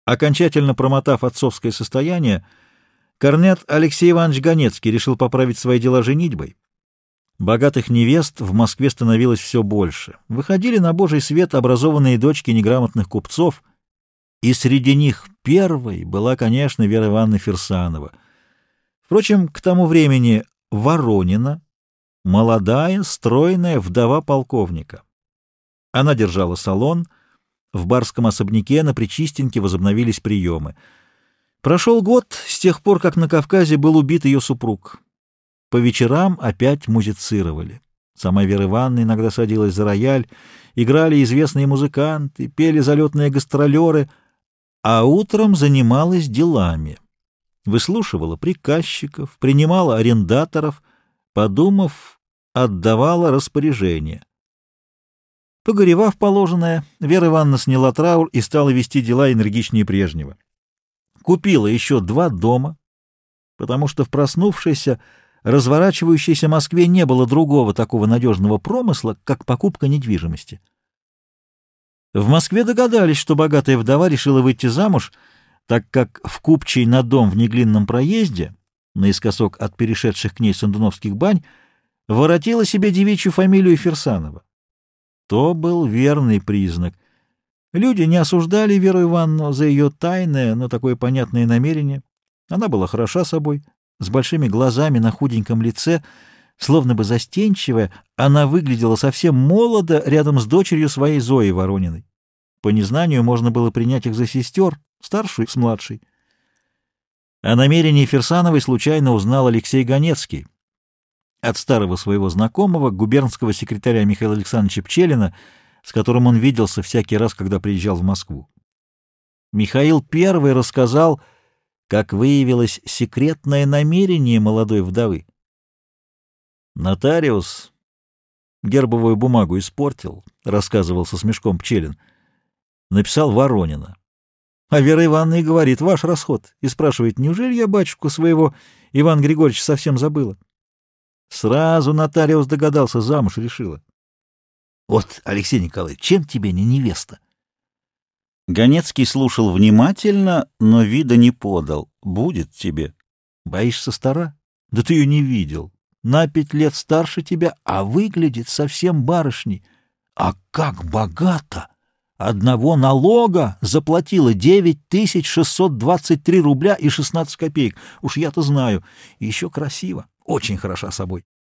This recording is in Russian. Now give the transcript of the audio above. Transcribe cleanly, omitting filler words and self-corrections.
Окончательно промотав отцовское состояние, корнет Алексей Иванович Ганецкий решил поправить свои дела женитьбой. Богатых невест в Москве становилось все больше. Выходили на божий свет образованные дочки неграмотных купцов, и среди них первой была, конечно, Вера Ивановна Фирсанова. Впрочем, к тому времени Воронина, молодая, стройная вдова полковника. Она держала салон, в барском особняке на Причистенке возобновились приемы. Прошел год с тех пор, как на Кавказе был убит ее супруг. По вечерам опять музицировали. Сама Вера Ивановна иногда садилась за рояль, играли известные музыканты, пели залетные гастролеры, а утром занималась делами. Выслушивала приказчиков, принимала арендаторов, подумав, отдавала распоряжение. Погоревав положенное, Вера Ивановна сняла траур и стала вести дела энергичнее прежнего. Купила еще 2 дома, потому что в проснувшейся, разворачивающейся Москве не было другого такого надежного промысла, как покупка недвижимости. В Москве догадались, что богатая вдова решила выйти замуж, так как в купчей на дом в Неглинном проезде, наискосок от перешедших к ней Сандуновских бань, воротила себе девичью фамилию Фирсанова. То был верный признак. Люди не осуждали Веру Ивановну за ее тайное, но такое понятное намерение. Она была хороша собой, с большими глазами на худеньком лице, словно бы застенчивая, она выглядела совсем молодо рядом с дочерью своей Зоей Ворониной. По незнанию можно было принять их за сестер, старшую с младшей. О намерении Фирсановой случайно узнал Алексей Ганецкий от старого своего знакомого, губернского секретаря Михаила Александровича Пчелина, с которым он виделся всякий раз, когда приезжал в Москву. Михаил первый рассказал, как выявилось секретное намерение молодой вдовы. «Нотариус гербовую бумагу испортил», — рассказывал со смешком Пчелин. Написал Воронина. А Вера Ивановна и говорит: «Ваш расход». И спрашивает: «Неужели я батюшку своего Ивана Григорьевича совсем забыла?» Сразу нотариус догадался, замуж решила. Вот, Алексей Николаевич, чем тебе не невеста? Ганецкий слушал внимательно, но вида не подал. Будет тебе. Боишься стара? Да ты ее не видел. На 5 лет старше тебя, а выглядит совсем барышней. А как богато! Одного налога заплатила 9623 рубля и 16 копеек. Уж я-то знаю. И еще красиво. Очень хороша собой.